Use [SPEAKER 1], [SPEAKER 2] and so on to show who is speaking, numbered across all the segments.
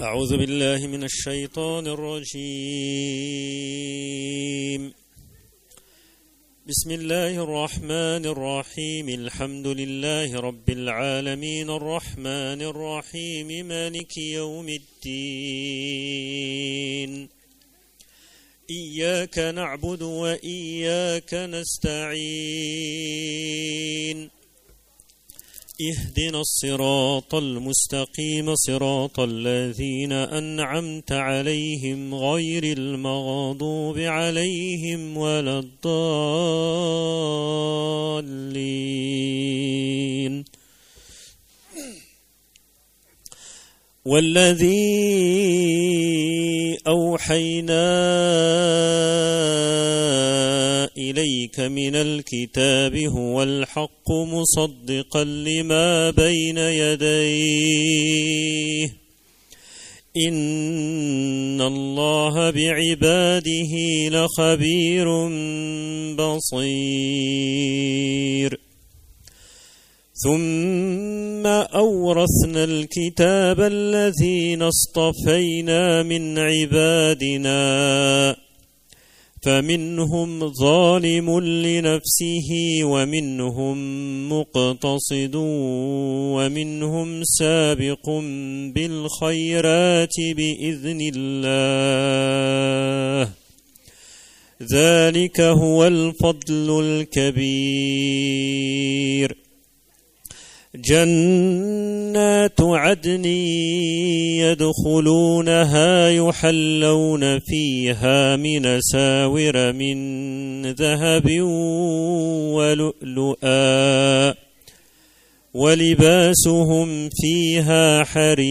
[SPEAKER 1] أعوذ بالله من الشيطان الرجيم. بسم الله الرحمن الرحيم. الحمد لله رب العالمين الرحمن الرحيم مالك يوم الدين. إياك نعبد وإياك نستعين. اهدنا الصراط المستقيم صراط الذين أنعمت عليهم غير المغضوب عليهم ولا الضالين. والذي أوحينا إليك من الكتاب هو الحق مصدقا لما بين يديه إن الله بعباده لخبير بصير. ثم أورثنا الكتاب الذين اصطفينا من عبادنا فمنهم ظالم لنفسه ومنهم مقتصد ومنهم سابق بالخيرات بإذن الله ذلك هو الفضل الكبير. جنات عدن يدخلونها يحلون فيها من أساور من ذهب ولؤلؤا ولباسهم فيها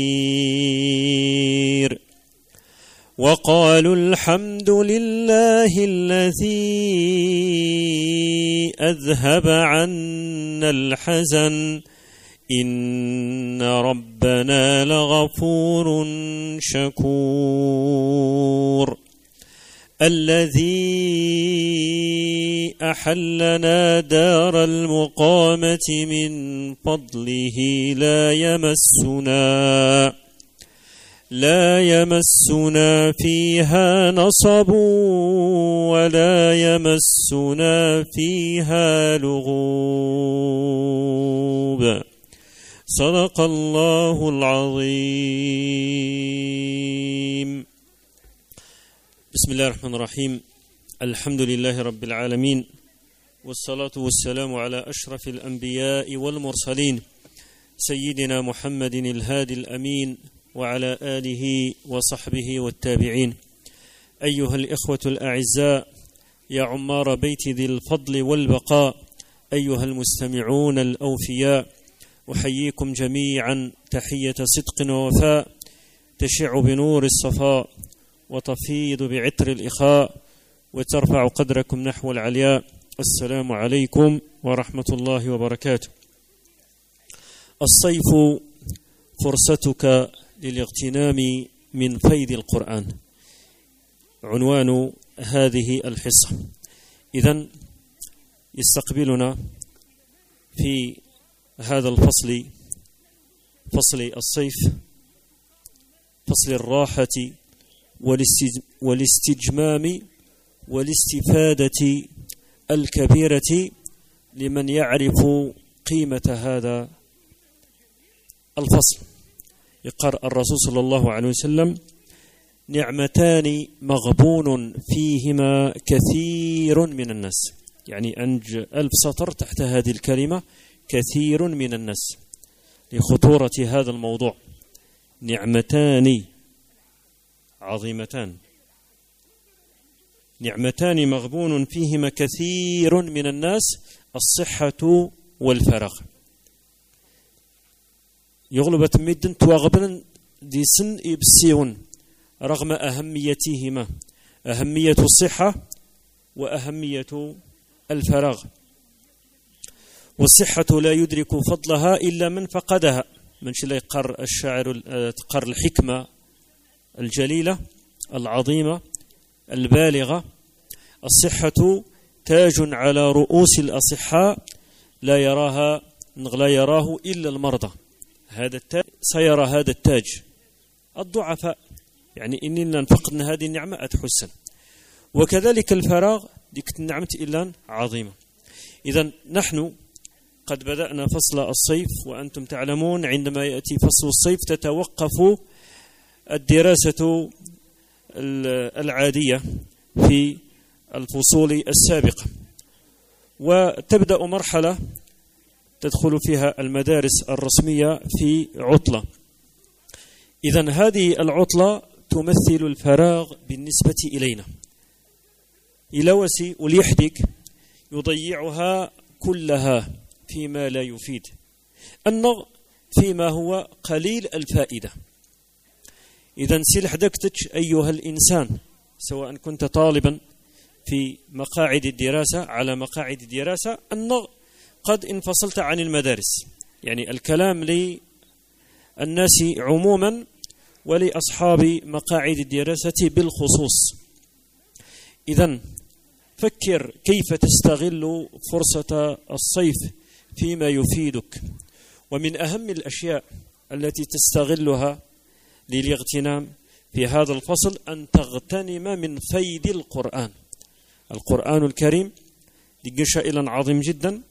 [SPEAKER 1] حرير. وقالوا الحمد لله الذي أذهب عنا الحزن إن ربنا لغفور شكور. الذي أحلنا دار المقامة من فضله لا يمسنا فيها نصب ولا يمسنا فيها لغوب. صدق الله العظيم. بسم الله الرحمن الرحيم. الحمد لله رب العالمين والصلاة والسلام على أشرف الأنبياء والمرسلين سيدنا محمد الهادي الأمين وعلى آله وصحبه والتابعين. أيها الإخوة الأعزاء يا عمار بيت ذي الفضل والبقاء، أيها المستمعون الأوفياء، أحييكم جميعا تحية صدق ووفاء تشع بنور الصفاء وتفيض بعطر الإخاء وترفع قدركم نحو العلياء. السلام عليكم ورحمة الله وبركاته. الصيف فرصتك للاغتنام من فيض القرآن، عنوان هذه الحصة. إذن يستقبلنا في هذا الفصل، فصل الصيف، فصل الراحة والاستجمام والاستفادة الكبيرة لمن يعرف قيمة هذا الفصل. يقرأ الرسول صلى الله عليه وسلم: نعمتان مغبون فيهما كثير من الناس. يعني أنج 1000 سطر تحت هذه الكلمة كثير من الناس لخطورة هذا الموضوع. نعمتان عظيمتان، نعمتان مغبون فيهما كثير من الناس: الصحة والفراغ. يغلب تمدن توغبن دي سن إبسيون رغم أهميتهما، أهمية الصحة وأهمية الفراغ. والصحة لا يدرك فضلها إلا من فقدها. من شلا يقر الشاعر تقر الحكمة الجليلة العظيمة البالغة: الصحة تاج على رؤوس الأصحاء لا يراه إلا المرضى. هذا التاج سيرى هذا التاج الضعفاء، يعني إننا نفقدنا هذه النعمة أتحسن. وكذلك الفراغ ديك النعمة إلا عظيمة. إذا نحن قد بدأنا فصل الصيف، وأنتم تعلمون عندما يأتي فصل الصيف تتوقف الدراسة العادية في الفصول السابقة، وتبدأ مرحلة تدخل فيها المدارس الرسمية في عطلة. إذن هذه العطلة تمثل الفراغ بالنسبة إلينا. إلوسي وليحدك يضيعها كلها فيما لا يفيد، النغ فيما هو قليل الفائدة. إذن سلحدكتك أيها الإنسان، سواء كنت طالبا في مقاعد الدراسة على مقاعد الدراسة، النغ قد انفصلت عن المدارس، يعني الكلام للناس عموما ولأصحاب مقاعد الدراسة بالخصوص. إذن فكر كيف تستغل فرصة الصيف فيما يفيدك. ومن أهم الأشياء التي تستغلها للاغتنام في هذا الفصل أن تغتنم من فيض القرآن. القرآن الكريم شيء عظيم جدا،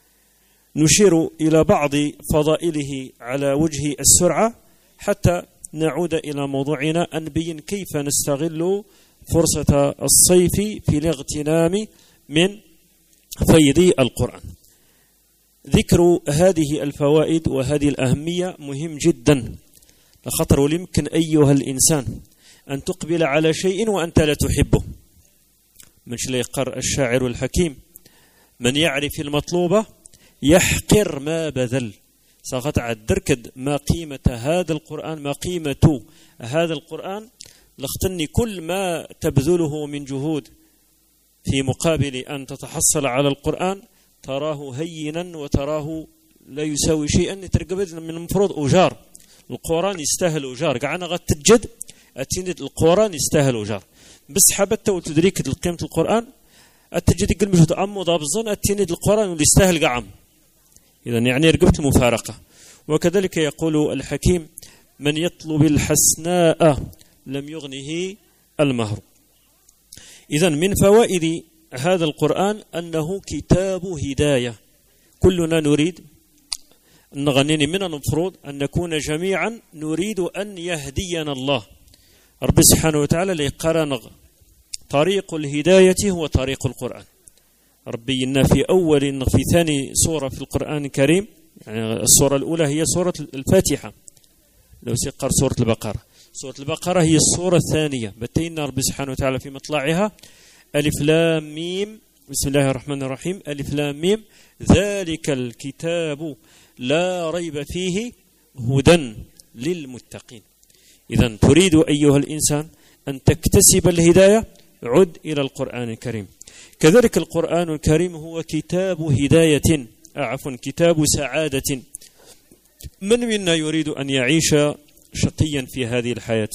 [SPEAKER 1] نشير إلى بعض فضائله على وجه السرعة حتى نعود إلى موضوعنا، أن نبين كيف نستغل فرصة الصيف في الاغتنام من فيض القرآن. ذكر هذه الفوائد وهذه الأهمية مهم جدا، لخطر وليمكن أيها الإنسان أن تقبل على شيء وأنت لا تحبه. مش ليقر الشاعر الحكيم: من يعرف المطلوب يحقر ما بذل. سقط عالدركد ما قيمة هذا القرآن، ما قيمة هذا القرآن، لاختني كل ما تبذله من جهود في مقابل أن تتحصل على القرآن تراه هينا وتراه لا يساوي شيئا. ترقبت من المفروض أجار القرآن يستاهل أجار، قعنا غد تجد أتيند القرآن يستاهل أجار، بس حبت وتدريك قيمة القرآن أتجد يقول مش أمو ضابظن أتيند القرآن واللي يستاهل قعم. إذن يعني رقبت المفارقة. وكذلك يقول الحكيم: من يطلب الحسناء لم يغنه المهر. إذن من فوائد هذا القرآن أنه كتاب هداية. كلنا نريد نغنيني من المفروض أن نكون جميعا نريد أن يهدينا الله. رب سبحانه وتعالى ليقرن طريق الهداية هو طريق القرآن. ربي إن في أول في ثاني سورة في القرآن الكريم، يعني السورة الأولى هي سورة الفاتحة، لو سيقر سورة البقرة. سورة البقرة هي السورة الثانية، بتينا رب سبحانه وتعالى في مطلعها: ألف لام ميم بسم الله الرحمن الرحيم ألف لام ميم ذلك الكتاب لا ريب فيه هدى للمتقين. إذن تريد أيها الإنسان أن تكتسب الهداية، عد إلى القرآن الكريم. كذلك القرآن الكريم هو كتاب هداية، كتاب سعادة. من منا يريد أن يعيش شقيا في هذه الحياة؟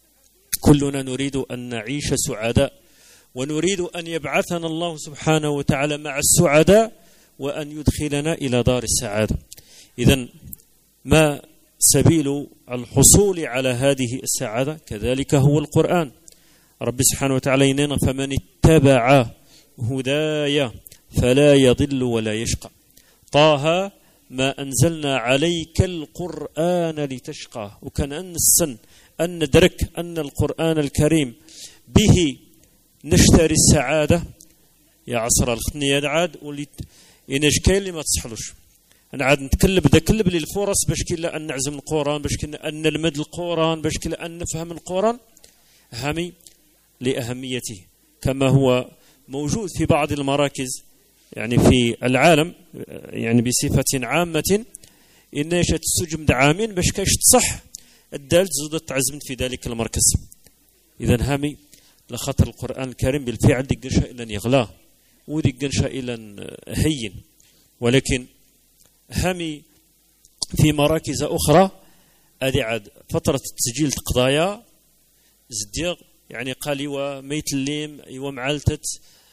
[SPEAKER 1] كلنا نريد أن نعيش سعداء، ونريد أن يبعثنا الله سبحانه وتعالى مع السعداء وأن يدخلنا إلى دار السعادة. إذن ما سبيل الحصول على هذه السعادة؟ كذلك هو القرآن. رب سبحانه وتعالى ينين: فمن اتبع هداي فلا يضل ولا يشقى. طه ما أنزلنا عليك القرآن لتشقى. وكان أن السن أن ندرك أن القرآن الكريم به نشتري السعادة. يا عصر الختنية عاد ولي إنش كاين اللي ما تصحلوش. أنا عاد نتكلب ذا كلب للفرص باش كلا أن نعزم القرآن، باش كلا أن نلمد القرآن، باش كلا أن نفهم القرآن. هامي لأهميته، كما هو موجود في بعض المراكز يعني في العالم، يعني بصفة عامة، إن يشت السجم دعامين باش كاش تصح الدال زودت تعزمت في ذلك المركز. إذن هامي لخطر القرآن الكريم بالفعل دي قنشا إلا يغلاه ودي قنشا إلا هين، ولكن هامي في مراكز أخرى أدي عاد فترة تسجيل قضايا زديغ، يعني قال وميت الليم ومعالتت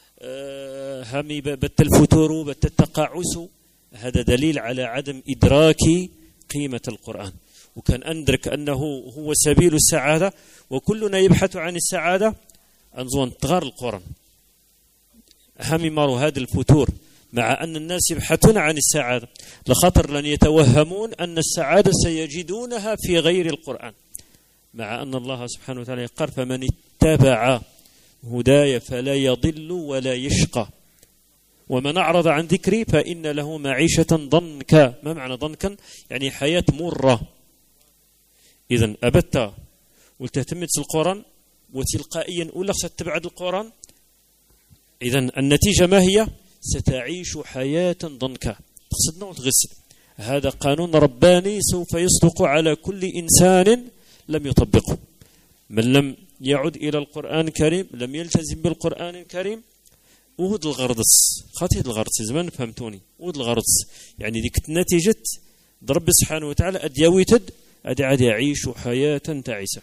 [SPEAKER 1] هامي بالتلفتور بالتقاعس. هذا دليل على عدم إدراك قيمة القرآن. وكان أندرك أنه هو سبيل السعادة، وكلنا يبحث عن السعادة، أنظن تغار القرآن هم مارو هذا الفتور، مع أن الناس يبحثون عن السعادة، لخطر لن يتوهمون أن السعادة سيجدونها في غير القرآن، مع أن الله سبحانه وتعالى يقول فمن اتبع هداي فلا يضل ولا يشقى ومن أعرض عن ذكري فإن له معيشة ضنكا. ما معنى ضنكا؟ يعني حياة مرة. إذن أبت ولتهتمت القرآن وتلقائيا أولا ستبعد القرآن، إذن النتيجة ما هي؟ ستعيش حياة ضنكا، تقصدنا وتغسل. هذا قانون رباني سوف يصدق على كل إنسان لم يطبقه. من لم يعد إلى القرآن الكريم، لم يلتزم بالقرآن الكريم، وهد الغرضس خاطئ الغرضس زمان فهمتوني، وهد الغرضس يعني ديك نتيجة رب سبحانه وتعالى أديويتد أدي يعيش حياة تعيسة.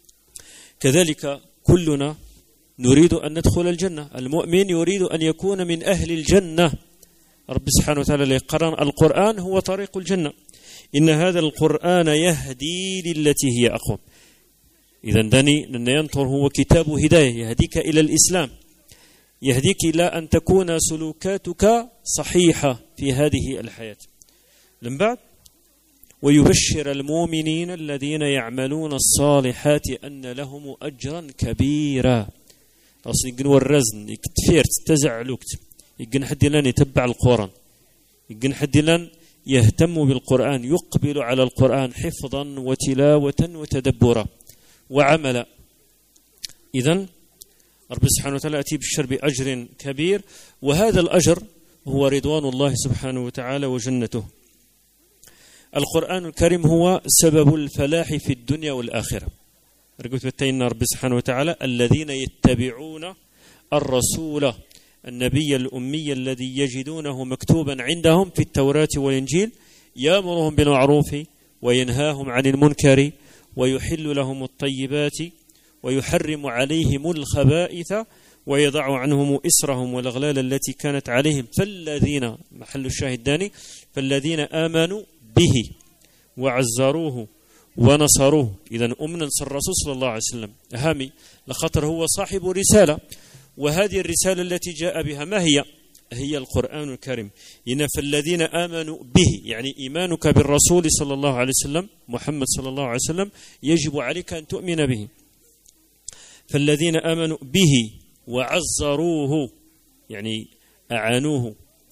[SPEAKER 1] كذلك كلنا نريد أن ندخل الجنة، المؤمن يريد أن يكون من أهل الجنة. رب سبحانه وتعالى يقرن القرآن هو طريق الجنة، إن هذا القرآن يهدي للتي هي أقوم. إذن دني أن ينطر هو كتاب هداية يهديك إلى الإسلام، يهديك إلى أن تكون سلوكاتك صحيحة في هذه الحياة. من بعد ويبشر المؤمنين الذين يعملون الصالحات أن لهم أجرا كبيرا. أصل يقن ورزن يكتفيرت تزعلوكت يقن حد لن يتبع القرآن، يقن حد لن يهتم بالقرآن، يقبل على القرآن حفظا وتلاوة وتدبرا وعملا. إذن رب سبحانه وتعالى أتي بالشر بأجر كبير، وهذا الأجر هو رضوان الله سبحانه وتعالى وجنته. القرآن الكريم هو سبب الفلاح في الدنيا والآخرة. رقبت بتين رب سبحانه وتعالى الذين يتبعون الرسول النبي الأمي الذي يجدونه مكتوبا عندهم في التوراة والإنجيل يأمرهم بالمعروف وينهاهم عن المنكر ويحل لهم الطيبات ويحرم عليهم الخبائث ويضع عنهم إسرهم والأغلال التي كانت عليهم. فالذين محل الشاهد داني فالذين آمنوا به وعزروه ونصروه. إذن ننصر الرسول صلى الله عليه وسلم هامي لخطر هو صاحب رسالة، وهذه الرسالة التي جاء بها ما هي؟ هي القرآن الكريم. إن فالذين آمنوا به يعني إيمانك بالرسول صلى الله عليه وسلم محمد صلى الله عليه وسلم يجب عليك أن تؤمن به. فالذين آمنوا به وعزروه يعني أعانوه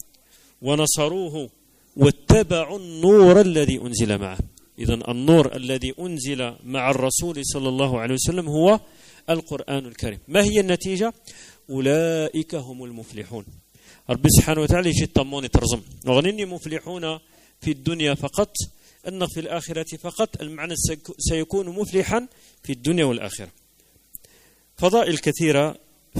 [SPEAKER 1] ونصروه واتبعوا النور الذي أنزل معه. إذن النور الذي أنزل مع الرسول صلى الله عليه وسلم هو القرآن الكريم. ما هي النتيجة؟ أولئك هم المفلحون. رب سبحانه وتعالى يجي الطمون ترزم وغنني مفلحون في الدنيا فقط، أن في الآخرة فقط. المعنى سيكون مفلحا في الدنيا والآخرة. فضائل كثيرة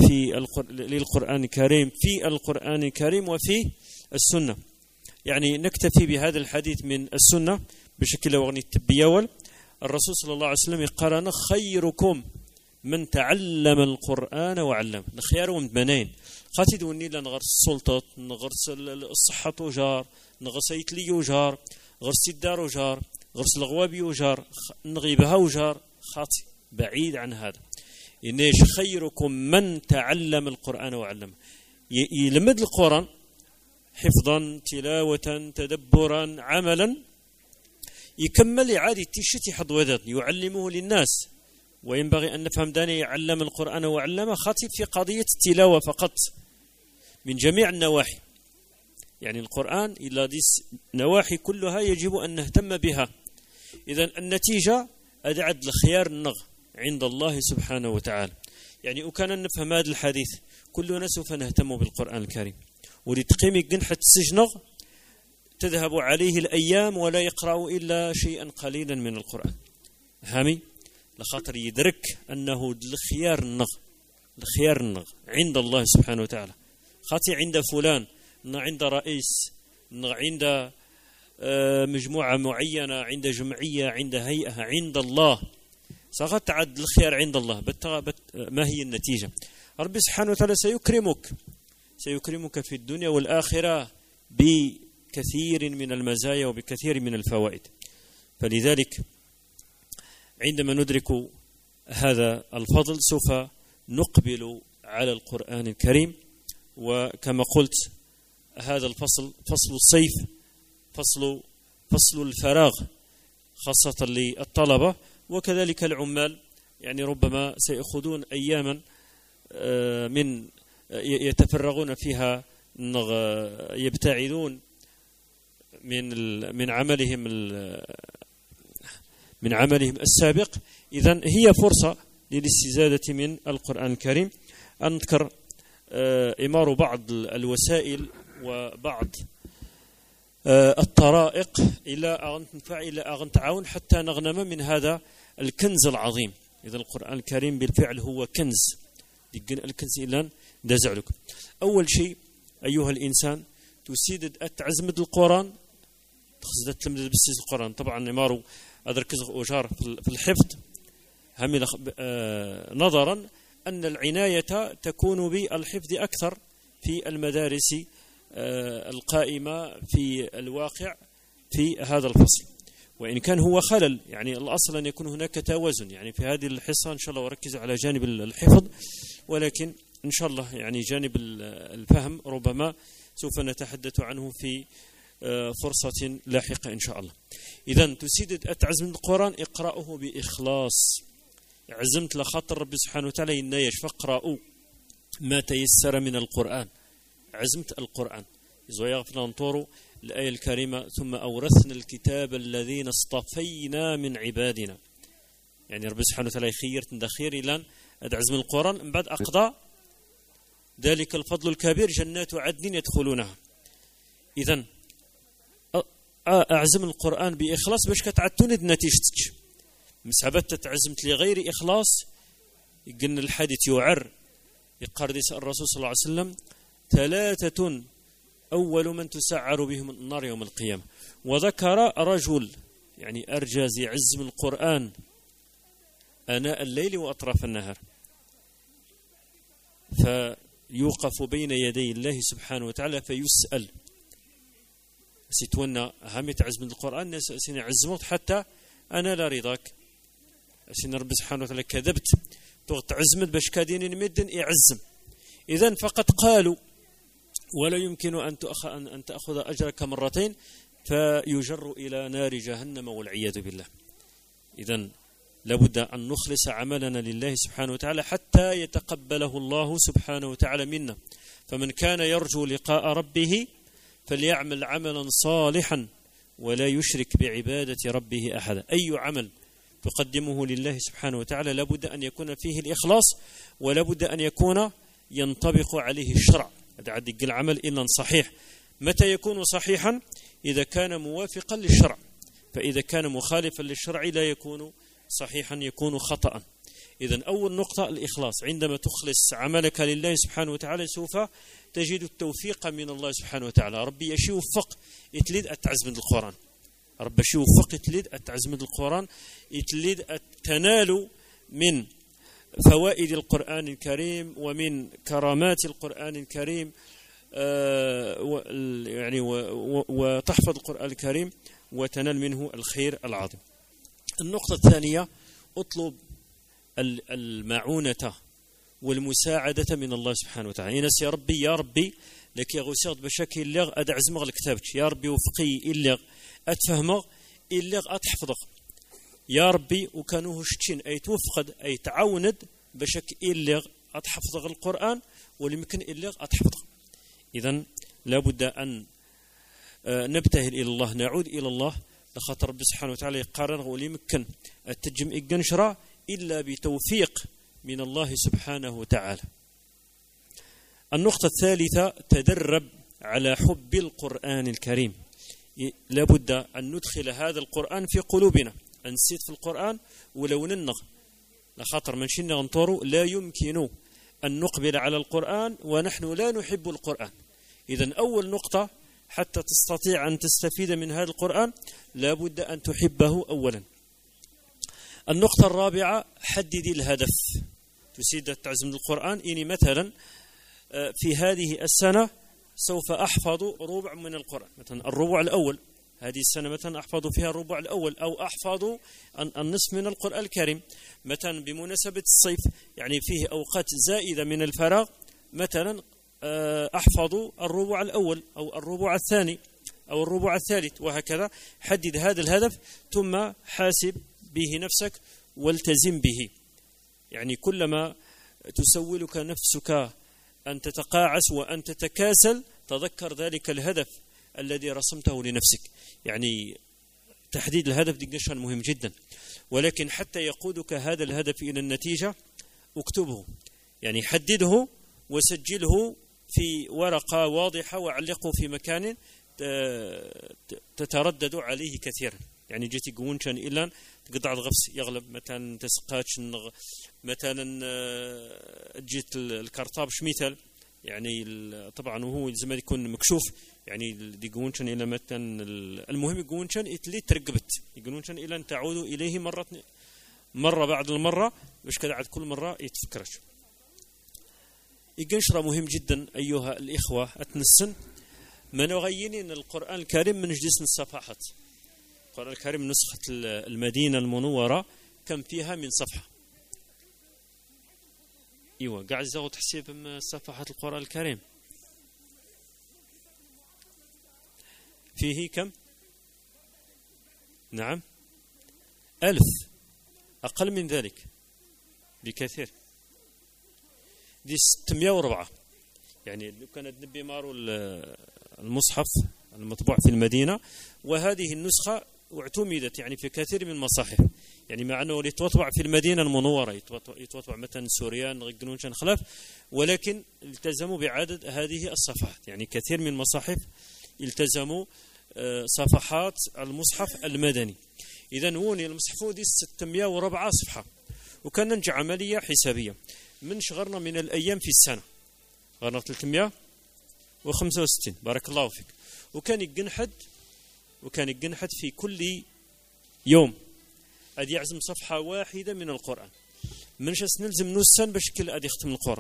[SPEAKER 1] للقرآن الكريم في القرآن الكريم وفي السنة. يعني نكتفي بهذا الحديث من السنة بشكل وغني التبيول. الرسول صلى الله عليه وسلم قال خيركم من تعلم القرآن وعلم. نخيارهم بنين خاتي دوني لنغرس السلطة، نغرس الصحة وجار، نغرس يتلي وجار، غرس الدار وجار، غرس الغوابي وجار، نغيبها وجار. خاطي بعيد عن هذا. إنيش خيركم من تعلم القرآن وعلم. يلمد القرآن حفظا تلاوة تدبرا عملا، يكمل إعادة تشتي حضوذات يعلمه للناس. وينبغي أن نفهم داني يعلم القرآن وعلمه خاطب في قضية التلاوة فقط من جميع النواحي. يعني القرآن إلا ديس نواحي كلها يجب أن نهتم بها. إذن النتيجة أدعد الخيار النغ عند الله سبحانه وتعالى. يعني وكان نفهم هذا الحديث كلنا سوف نهتم بالقرآن الكريم. ولتقيم جنحة السجنغ تذهب عليه الأيام ولا يقرأ إلا شيئا قليلا من القرآن. هامي لخاطر يدرك أنه الخيار النغ عند الله سبحانه وتعالى. خاطي عند فلان، عند رئيس، عند مجموعة معينة، عند جمعية، عند هيئة، عند الله سقط عد الخيار عند الله. ما هي النتيجة؟ رب سبحانه وتعالى سيكرمك في الدنيا والآخرة بكثير من المزايا وبكثير من الفوائد. فلذلك عندما ندرك هذا الفضل سوف نقبل على القرآن الكريم. وكما قلت هذا الفصل فصل الصيف، فصل الفراغ خاصة للطلبة وكذلك العمال، يعني ربما سيأخذون أياما من يتفرغون فيها، يبتعدون من عملهم السابق. إذن هي فرصة للاستزادة من القرآن الكريم. أنذكر إمار بعض الوسائل وبعض الطرائق إلى أن تنفع، إلى أن تعاون حتى نغنم من هذا الكنز العظيم. إذا القرآن الكريم بالفعل هو كنز، الكنز إلا دازعلك. أول شيء أيها الإنسان تسيد أتعزمد القرآن، تخزد تلمذ بسيس القرآن. طبعا إمارو أدركز أجار في الحفظ نظرا أن العناية تكون بالحفظ أكثر في المدارس القائمة في الواقع في هذا الفصل، وإن كان هو خلل، يعني الأصل أن يكون هناك توازن. يعني في هذه الحصة إن شاء الله وركزوا على جانب الحفظ، ولكن إن شاء الله يعني جانب الفهم ربما سوف نتحدث عنه في فرصة لاحقة إن شاء الله. إذن تسيد أتعزم القرآن اقرأه بإخلاص. عزمت لخاطر ربي سبحانه وتعالى إن فاقرأوا ما تيسر من القرآن. عزمت القرآن إذا يغفر ننطور الآية الكريمة ثم أورثنا الكتاب الذين اصطفينا من عبادنا. يعني ربي سبحانه وتعالى خيرت دخير إلى عزم القرآن من بعد أقضى ذلك الفضل الكبير جنات عدن يدخلونها. إذن أعزم القرآن بإخلاص باش كتعتوند نتيجتك. مسحبت تعزمت لغير إخلاص يقلنا الحديث يعر يقردس الرسول صلى الله عليه وسلم 3 أول من تسعر بهم النار يوم القيامة. وذكر رجل يعني أرجاز يعزم القرآن آناء الليل وأطراف النهار، فيوقف بين يدي الله سبحانه وتعالى فيسأل سيتونا هم يتعزم القرآن سين عزمت حتى أنا لا رضاك. سين رب سبحانه وتعالى كذبت تغت عزمت باش كادين مدن يعزم. إذن فقد قالوا ولا يمكن أن تأخذ أجرك مرتين فيجر إلى نار جهنم والعياذ بالله. إذن لابد أن نخلص عملنا لله سبحانه وتعالى حتى يتقبله الله سبحانه وتعالى منا. فمن كان يرجو لقاء ربه فليعمل عملا صالحا ولا يشرك بعبادة ربه أحدا. أي عمل تقدمه لله سبحانه وتعالى لابد أن يكون فيه الإخلاص، ولابد أن يكون ينطبق عليه الشرع. هذا عدق العمل إلا صحيح. متى يكون صحيحا؟ إذا كان موافقا للشرع، فإذا كان مخالفا للشرع لا يكون صحيحا، يكون خطأ. إذن أول نقطة الإخلاص. عندما تخلص عملك لله سبحانه وتعالى سوف تجد التوفيق من الله سبحانه وتعالى. ربي يشي وفق يتليد أتعزمد القرآن، ربي يشي وفق يتليد أتعزمد القرآن، يتليد تنال من فوائد القرآن الكريم ومن كرامات القرآن الكريم، يعني وتحفظ القرآن الكريم وتنال منه الخير العظيم. النقطة الثانية اطلب المعونة والمساعدة من الله سبحانه وتعالى. ينس يا ربي لك يغسيط بشكل اللغ أدعزمغ لكتابك، يا ربي وفقي اللغ أتفهمغ اللغ أتحفظغ، يا ربي وكانوه شتين أي توفقد أي تعاوند بشكل اللغ أتحفظغ القرآن ولمكن اللغ أتحفظغ. إذن لابد أن نبتهل إلى الله، نعود إلى الله لخاطر رب سبحانه وتعالى يقارن وليمكن التجم الجنشرة إلا بتوفيق من الله سبحانه وتعالى. النقطة الثالثة تدرب على حب القرآن الكريم. لابد أن ندخل هذا القرآن في قلوبنا، نسيت في القرآن ولو ننغ لخاطر من شنا نطورو لا يمكن أن نقبل على القرآن ونحن لا نحب القرآن. إذن أول نقطة حتى تستطيع أن تستفيد من هذا القرآن لابد أن تحبه أولا. النقطة الرابعة حددي الهدف. تسيد تعزم القرآن إني مثلا في هذه السنة سوف أحفظ ربع من القرآن، مثلا الربع الأول هذه السنة مثلا أحفظ فيها الربع الأول، أو أحفظ النصف من القرآن الكريم. مثلا بمناسبة الصيف يعني فيه أوقات زائدة من الفراغ، مثلا أحفظ الربع الأول أو الربع الثاني أو الربع الثالث، وهكذا. حدد هذا الهدف ثم حاسب به نفسك والتزم به. يعني كلما تسولك نفسك أن تتقاعس وأن تتكاسل، تذكر ذلك الهدف الذي رسمته لنفسك. يعني تحديد الهدف دي شيء مهم جدا، ولكن حتى يقودك هذا الهدف إلى النتيجة اكتبه، يعني حدده وسجله في ورقة واضحة وعلقه في مكان تتردد عليه كثيرا. يعني جيتي قونشان إلا تقطع الغفص يغلب، مثلا تسقاتش مثلا جيت الكرطابش مثال، يعني طبعا وهو زمان يكون مكشوف، يعني دي قونشان إلا مثلا المهم قونشان إتلي ترقبت يقولونشان إلا أن تعودوا إليه مرة بعد المرة، باش كذا عاد كل مرة يتفكرش. يقنشرة مهم جدا أيها الإخوة أتنسن من غينين القرآن الكريم من جلس الصفحات. القرآن الكريم نسخة المدينة المنورة كم فيها من صفحة؟ ايوه قاعد زاغو تحسيب صفحات القرآن الكريم فيه كم؟ نعم 1000، أقل من ذلك بكثير، دي 604. يعني لو كانت نبي مارو المصحف المطبوع في المدينة، وهذه النسخة اعتمدت يعني في كثير من المصاحف، يعني مع أنه يتوطبع في المدينة المنورة، يتوطبع مثلا سوريان غيقنون شان خلاف، ولكن التزموا بعدد هذه الصفحات. يعني كثير من المصاحف التزموا صفحات المصحف المدني. إذن هوني المصحف دي 604 صفحة، وكان ننجح عملية حسابية من شغرنا من الأيام في السنة، غرنا 365 بارك الله فيك. وكان يجنحد في كل يوم أدي يعزم صفحة واحدة من القرآن، منش نلزم نوسن باش كل أدي يختم القرآن،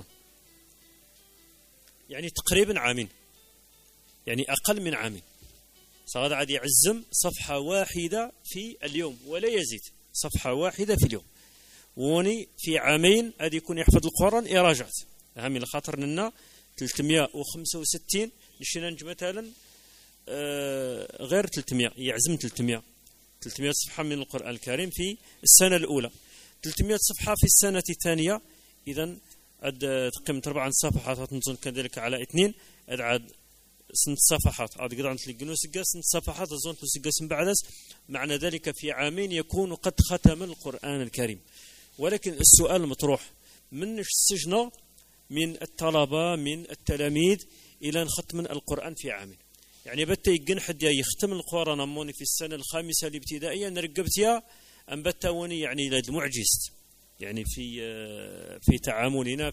[SPEAKER 1] يعني تقريبا عامين، يعني أقل من عامين. صار عاد يعزم صفحة واحدة في اليوم ولا يزيد، صفحة واحدة في اليوم. وني في عامين أدي يكون يحفظ القرآن إراجعت أهم الخاطر لنا 365 نشينا مثلا غير 300 يعزم 300 صفحة من القرآن الكريم في السنة الأولى، 300 صفحة في السنة الثانية. إذن تقيم 4 صفحات نظن كذلك على 2 عاد 6 صفحات عاد قدران تلقنوا 6 صفحات أظن تلقس من بعد. معنى ذلك في عامين يكون قد ختم القرآن الكريم. ولكن السؤال المطروح من السجن من الطلبة من التلاميذ إلى ختم القرآن في عامين، يعني بتا يقن حد يختم القرآن أموني في السنة الخامسة الابتدائية نرقبتها أم بتا وني يعني لد معجز، يعني في تعاملنا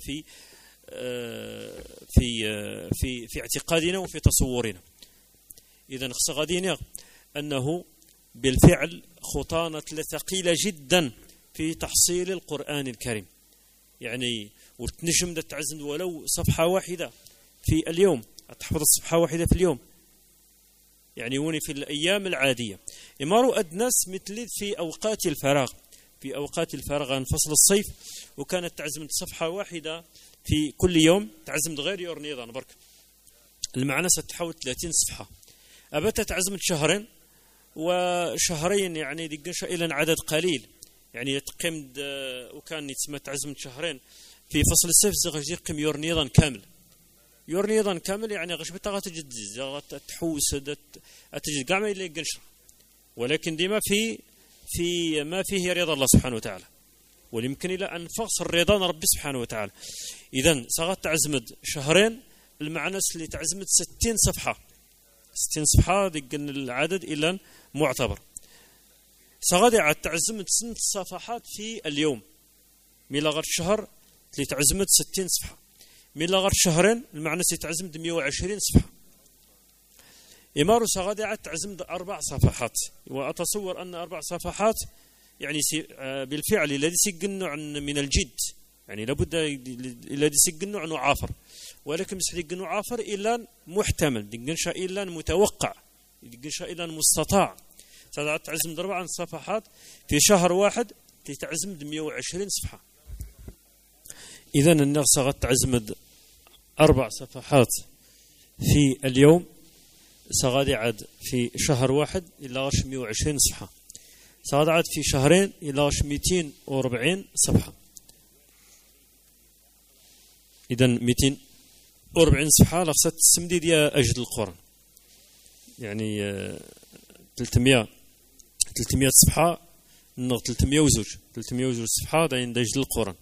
[SPEAKER 1] في اعتقادنا وفي تصورنا. إذن خصغدينا أنه بالفعل خطانة ثقيلة جدا في تحصيل القرآن الكريم، يعني وتنجم تعزم ولو صفحة واحدة في اليوم، تحفظ صفحة واحدة في اليوم، يعني وني في الأيام العادية. إمارو أدناس مثل في أوقات الفراغ عن فصل الصيف، وكانت تعزم صفحة واحدة في كل يوم، تعزم غير يورنيضان برك المعنى ستحول 30 صفحة. أبت تعزم شهرين وشهرين، يعني دقنش إلى عدد قليل، يعني تقيم وكان يتسمى تعزم شهرين في فصل الصيف زغجي قيم يورنيضان كامل، يعني غش بتاغا تجد تحوس تجد قاع ما يلي قنشر، ولكن ديما في ما فيه رضا الله سبحانه وتعالى، ويمكن إلى أن فصل رضا ربي سبحانه وتعالى. إذن صغت تعزمد شهرين المعنى اللي تعزمد 60 صفحة دقن العدد إلا معتبر. صغت عاد تعزمد 6 صفحات في اليوم، ميلا غير شهر اللي تعزمد 60 صفحة، ميلا غير شهرين المعنى تعزمد 120 صفحة. إمارو صغت عاد تعزمد 4 صفحات، وأتصور أن 4 صفحات يعني بالفعل الذي سيقنع من الجد، يعني لابد الذي سيقنع أنه عافر، ولكن مش يقنع عافر إلا محتمل دقنشا إلا متوقع، يقنشها إلى المستطاع. تعزم 4 صفحات في شهر واحد تعزم 120 صفحة. إذا الناس غتعزمد 4 صفحات في اليوم سغادي عاد في شهر واحد إلى 120 صفحة، سغادي عاد في شهرين إلى 240 صفحة. إذا 240 صفحة لخصت السمديد يا أجد القرآن، يعني 300 صفحة نغ 302 صفحة داين أجد القرآن.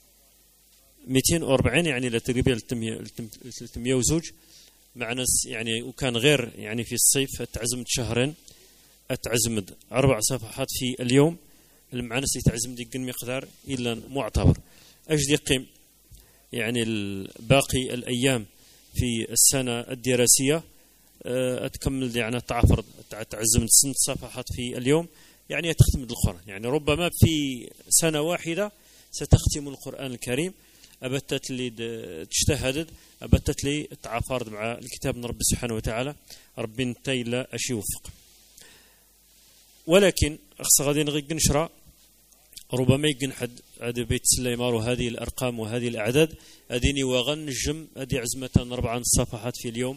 [SPEAKER 1] 240 يعني لا تقريبا 302 معنى يعني. وكان غير يعني في الصيف تعزمت شهرين أتعزمد 4 صفحات في اليوم، المعنى سيتعزم ديك المقدار إلا معتبر. أجد يقيم يعني باقي الأيام في السنة الدراسية أتكمل يعني تعفرض تعزمت 6 صفحات في اليوم، يعني تختم القرآن. يعني ربما في سنة واحدة ستختم القرآن الكريم. أبتت لي تجتهد، أبتت لي تعافرد مع الكتاب من رب سبحانه وتعالى، ربي نتاي لا أشي وفق. ولكن أخص غادي نغي نشرى ربما يقن حد هذا بيت سليمار وهذه الأرقام وهذه الأعداد أديني وغن نجم أدي عزمة 4 صفحات في اليوم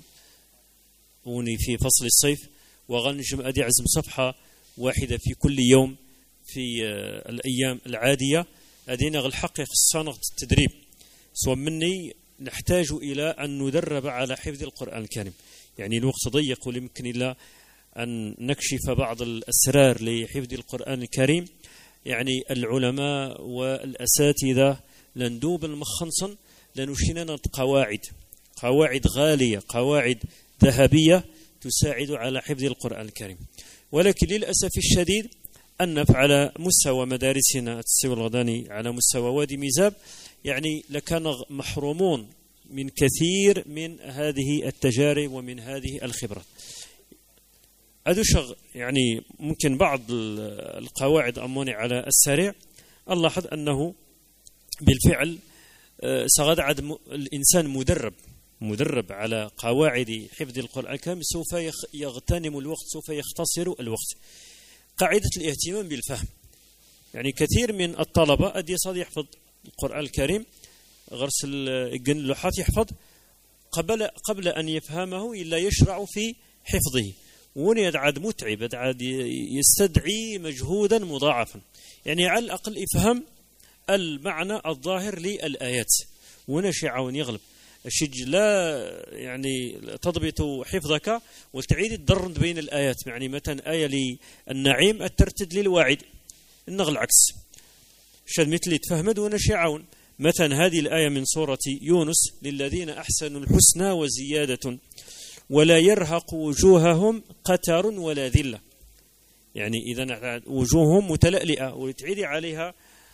[SPEAKER 1] وني في فصل الصيف، وغن نجم أدي عزم صفحة واحدة في كل يوم في الأيام العادية. أدينا الحقيقة الصنغة التدريب سواء مني نحتاج إلى أن ندرب على حفظ القرآن الكريم. يعني الوقت ضيق ويمكن إلا أن نكشف بعض الأسرار لحفظ القرآن الكريم. يعني العلماء والأساتذة لندوب المخنصن لنشيننا قواعد غالية، قواعد ذهبية تساعد على حفظ القرآن الكريم. ولكن للأسف الشديد أن على مستوى مدارسنا التسوي الغداني على مستوى وادي ميزاب يعني لكان محرومون من كثير من هذه التجارب ومن هذه الخبرات. أدوشغ يعني ممكن بعض القواعد أموني على السريع ألاحظ أنه بالفعل سغد عد الإنسان مدرب على قواعد حفظ القرآن الكريم سوف يغتنم الوقت، سوف يختصر الوقت. قاعدة الاهتمام بالفهم، يعني كثير من الطلبة أدي صاد يحفظ القرآن الكريم غرس اللوحات يحفظ قبل أن يفهمه إلا يشرع في حفظه، وني عاد متعب، عاد يستدعي مجهودا مضاعفا. يعني على الأقل يفهم المعنى الظاهر للآيات ونشي عاون يغلب الشج لا يعني تضبط حفظك وتعيد الدرند بين الآيات. يعني مثلا آية للنعيم الترتد للواعد النغ العكس شد مثل تفهمد ونشي عاون. مثلا هذه الآية من سورة يونس للذين أحسنوا الحسنى وزيادة ولا يرهق وجوههم قتر ولا ذلة. يعني إذا وجوههم متلألئة وتعيدي عليها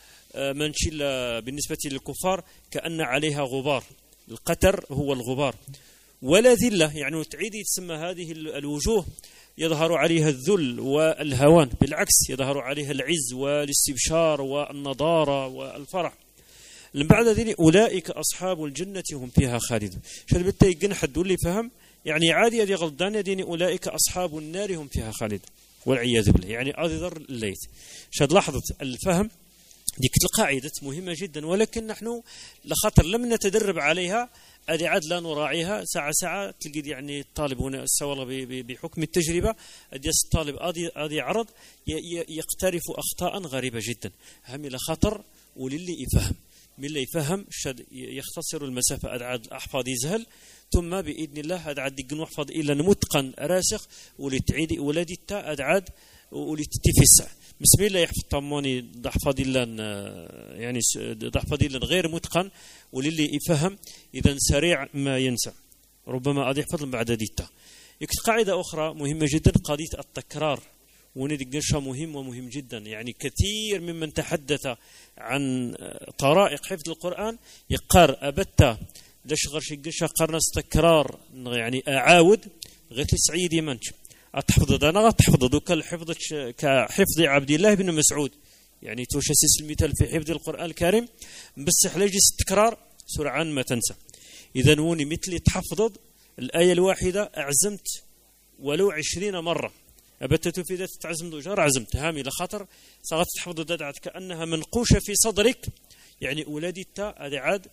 [SPEAKER 1] منشل بالنسبة للكفار كأن عليها غبار، القتر هو الغبار، ولا ذلة يعني تعيدي تسمى هذه الوجوه يظهر عليها الذل والهوان، بالعكس يظهر عليها العز والاستبشار والنضارة والفرح. من بعد ذلك أولئك أصحاب الجنة هم فيها خالدون. شد بتي جن حد اللي فهم يعني عادي هذه غلطان ديني أولئك أصحاب النار هم فيها خالدون والعياذ بالله. يعني أذر الليث شد لحظة الفهم ديك القاعدة مهمة جدا، ولكن نحن لخاطر لم نتدرب عليها أدي عاد لا نراعيها. ساعة تلقي يعني الطالب هنا السوالة بحكم التجربة أدي الطالب أدي عرض يقترف أخطاء غريبة جدا. هم لخاطر وللي يفهم من اللي يفهم شد يختصر المسافة أدعاد أحفظ يزهل، ثم بإذن هذا عاد يقن وحفظ إلا متقن راسخ ولتعيد ولدي تا أدعاد ولتتفسع بسم الله يحفظ طموني ضحفظ إلا يعني ضحفظ إلا غير متقن وللي يفهم إذا سريع ما ينسى ربما أدي يحفظ بعد ديتا. قاعدة أخرى مهمة جدا قضية التكرار وندقنشها مهم جدا. يعني كثير ممن تحدث عن طرائق حفظ القرآن يقار أبتا ليش غرش يقنشها قرنس تكرار يعني أعاود غير سعيدي منش أتحفظ أنا أتحفظ دوك الحفظ كحفظ عبد الله بن مسعود. يعني توشسس المثال في حفظ القرآن الكريم بس حلاجس التكرار سرعان ما تنسى. إذا وني مثلي تحفظ الآية الواحدة أعزمت ولو 20 مرة أبتت في ذات تعزم دوجار عزمت هامي لخاطر صارت تحفظ دادعت كأنها منقوشة في صدرك، يعني أولادي تا هذا عاد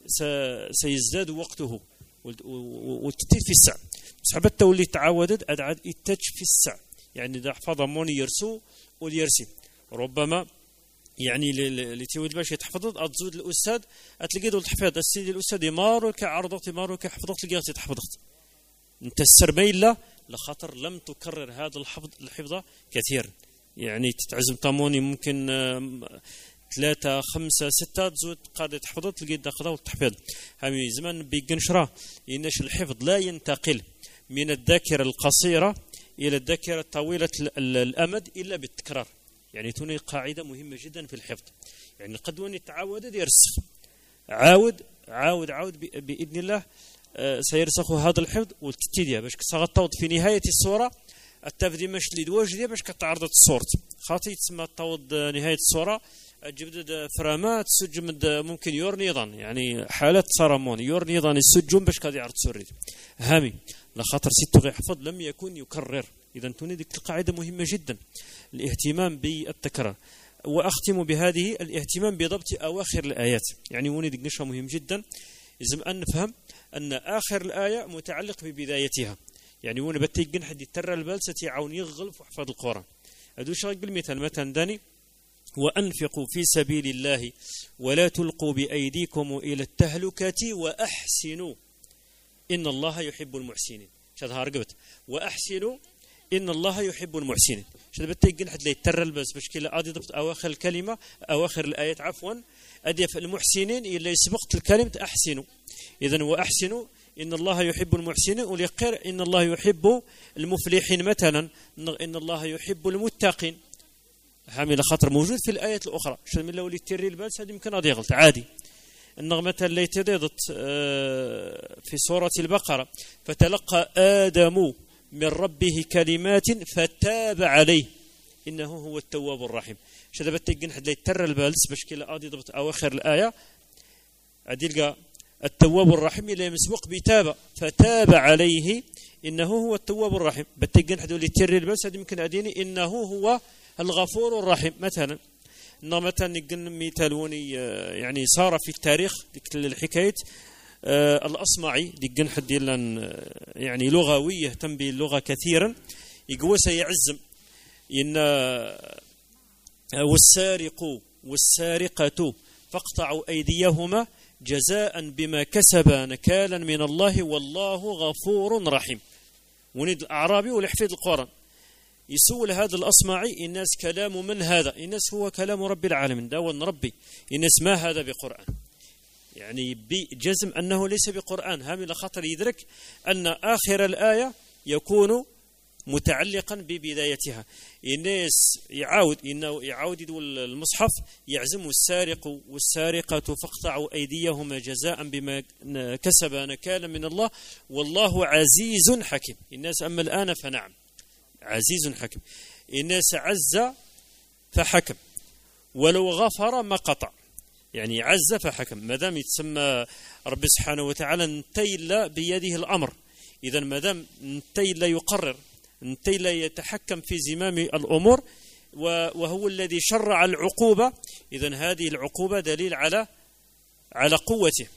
[SPEAKER 1] سيزداد وقته وتتيت في الساعة صحبت تولي تعودت أدعاد إتج في الساعة، يعني إذا حفظ موني يرسو واليرسي ربما يعني لتيود باش يتحفظت أتزود الأستاذ أتلقيت الحفاظ السيد الأستاذ يمارك عرضت يمارك حفظت لقيت تحفظت أنت السرميلة لخاطر لم تكرر هذا الحفظ كثير، يعني تتعزم طاموني ممكن 3 5 6 تزود قاعدة حفظت لقيت داخله والتحفيظ هامي زمان بيقنشرة إنش الحفظ لا ينتقل من الذاكرة القصيرة إلى الذاكرة طويلة الأمد إلا بالتكرار، يعني توني قاعدة مهمة جدا في الحفظ، يعني قد وين تعود يرسخ عاود عاود عاود بإذن الله سيرسخ هذا الحفظ والتتيديا باش كتغطوط في نهاية الصورة التفدي مش اللي دواجديا باش كتعرضت الصورة خاطي تسمى تعوض نهاية الصورة جبد فرامات سجمد ممكن يورنيضا، يعني حالات صرامون يورنيضا السجم باش كادي عرض سوريد هامي لخاطر ست غير حفظ لم يكن يكرر. إذا توني ديك القاعدة مهمة جدا الاهتمام بالتكرار. وأختم بهذه الاهتمام بضبط أواخر الآيات، يعني وني ديك نشوة مهم جدا لازم أن نفهم أن آخر الآية متعلق ببدايتها، يعني وانا بتيجن حد يترى البال ستيعون يغلف وحفظ القرآن أدوش بالمثال مثلا داني وأنفقوا في سبيل الله ولا تلقوا بأيديكم إلى التهلكة وأحسنوا إن الله يحب المحسنين شذها رقبت وأحسنوا إن الله يحب المحسنين شذا بتيجن حد يترى البال باش كلا أدي ضبط أواخر الكلمة أواخر الآيات عفوا أدي المحسنين إلا يسبقت الكلمة أحسنوا. إذن وأحسنوا إن الله يحب المحسنين وليقر إن الله يحب المفلحين مثلا إن الله يحب المتقين حامل خطر موجود في الآيات الأخرى شو من لو تيري الباس هذه يمكن أن يغلط عادي. النغمة اللي تضيضت في سورة البقرة فتلقى آدم من ربه كلمات فتاب عليه إنه هو التواب الرحيم شذا بتجن حد يتر البالس باش كلا أدي ضبط أواخر الآية أديلقى التواب الرحيم إلى مسبوق بتابة فتاب عليه إنه هو التواب الرحيم بتجن حد اللي تر البالس هذه يمكن أديني إنه هو الغفور الرحيم مثلا. مثلا نقول مثالوني يعني صار في التاريخ ديك الحكاية الأصمعي ديك حد يعني لغوي يهتم باللغة كثيرا يقوى سيعزم إن والسارق والسارقة فاقطعوا أيديهما جزاء بما كسبا نكالا من الله والله غفور رحيم. ونيد الأعرابي والحفيظ القرآن يسول هذا الأصمعي الناس كلام من هذا الناس هو كلام رب العالمين داون ربي الناس ما هذا بقرآن يعني بجزم أنه ليس بقرآن هامل خطر يدرك أن آخر الآية يكون متعلقا ببدايتها. الناس يعاود المصحف يعزم السارق والسارقة فاقطعوا أيديهما جزاء بما كسب نكالا من الله والله عزيز حكيم. الناس أما الآن فنعم عزيز حكيم الناس عز فحكم ولو غفر ما قطع يعني عز فحكم ما دام يتسمى رب سبحانه وتعالى انتيل بيده الأمر. إذا ما دام انتيل يقرر انتيل يتحكم في زمام الأمور وهو الذي شرع العقوبة إذن هذه العقوبة دليل على قوته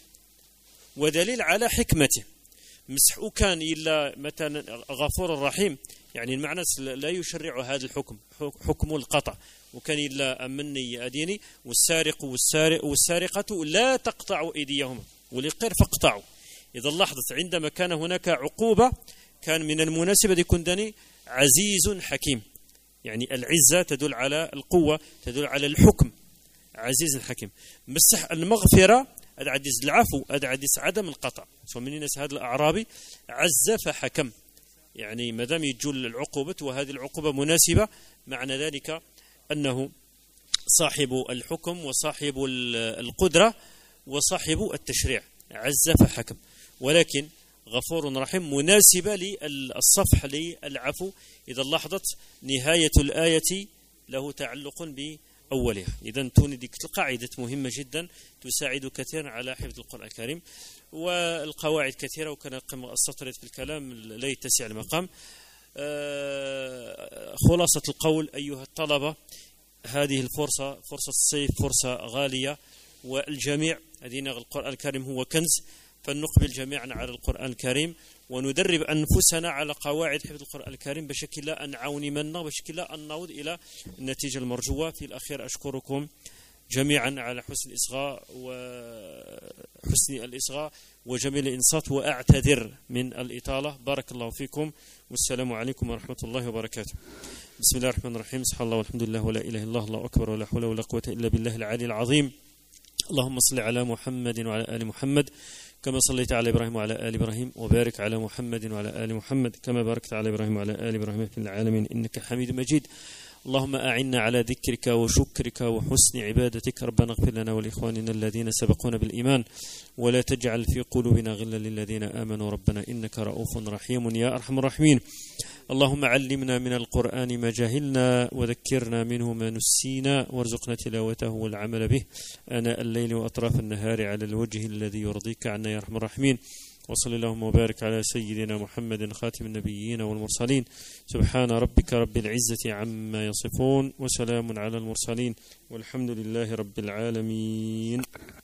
[SPEAKER 1] ودليل على حكمته. مسح كان إلا مثلا غفور الرحيم يعني المعنى لا يشرع هذا الحكم حكم القطع وكان إلا أمني أديني والسارق والسارقة لا تقطعوا أيديهما ولقر فاقطعوا. إذا لاحظت عندما كان هناك عقوبة كان من المناسبة يكون داني عزيز حكيم يعني العزة تدل على القوة تدل على الحكم عزيز حكيم. مسح المغفرة أدعدس العفو أدعدس عدم القطع فمن الناس هذا الأعرابي عز فحكم يعني ما دام يجول العقوبة وهذه العقوبة مناسبة معنى ذلك أنه صاحب الحكم وصاحب القدرة وصاحب التشريع عز فحكم. ولكن غفور رحيم مناسبة للصفح للعفو إذا لاحظت نهاية الآية له تعلق بأولها. إذا توني ديك القاعدة مهمة جدا تساعد كثيرا على حفظ القرآن الكريم والقواعد كثيرة وكان السطر في الكلام لا يتسع المقام. خلاصة القول أيها الطلبة، هذه الفرصة، فرصة الصيف، فرصة غالية، والجميع الذين القرآن الكريم هو كنز، فلنقبل جميعا على القرآن الكريم وندرب أنفسنا على قواعد حفظ القرآن الكريم بشكل لا أن نعاون منا، بشكل أن نعود إلى النتيجة المرجوة. في الأخير أشكركم جميعا على حسن الإصغاء وجميل الإنصات، وأعتذر من الإطالة. بارك الله فيكم، والسلام عليكم ورحمة الله وبركاته. بسم الله الرحمن الرحيم. سبحان الله والحمد لله ولا إله إلا الله، الله أكبر، ولا حول ولا قوة إلا بالله العلي العظيم. اللهم صل على محمد وعلى آل محمد كما صليت على إبراهيم وعلى آل إبراهيم، وبارك على محمد وعلى آل محمد كما باركت على إبراهيم وعلى آل إبراهيم في العالمين إنك حميد مجيد. اللهم أعنا على ذكرك وشكرك وحسن عبادتك. ربنا اغفر لنا ولإخواننا الذين سبقونا بالإيمان، ولا تجعل في قلوبنا غلا للذين آمنوا ربنا إنك رؤوف رحيم يا أرحم الراحمين. اللهم علمنا من القرآن ما جهلنا، وذكرنا منه ما نسينا، وارزقنا تلاوته والعمل به آناء الليل وأطراف النهار على الوجه الذي يرضيك عنا يا أرحم الراحمين. وصلى اللهم وبارك على سيدنا محمد خاتم النبيين والمرسلين. سبحان ربك رب العزة عما يصفون، وسلام على المرسلين، والحمد لله رب العالمين.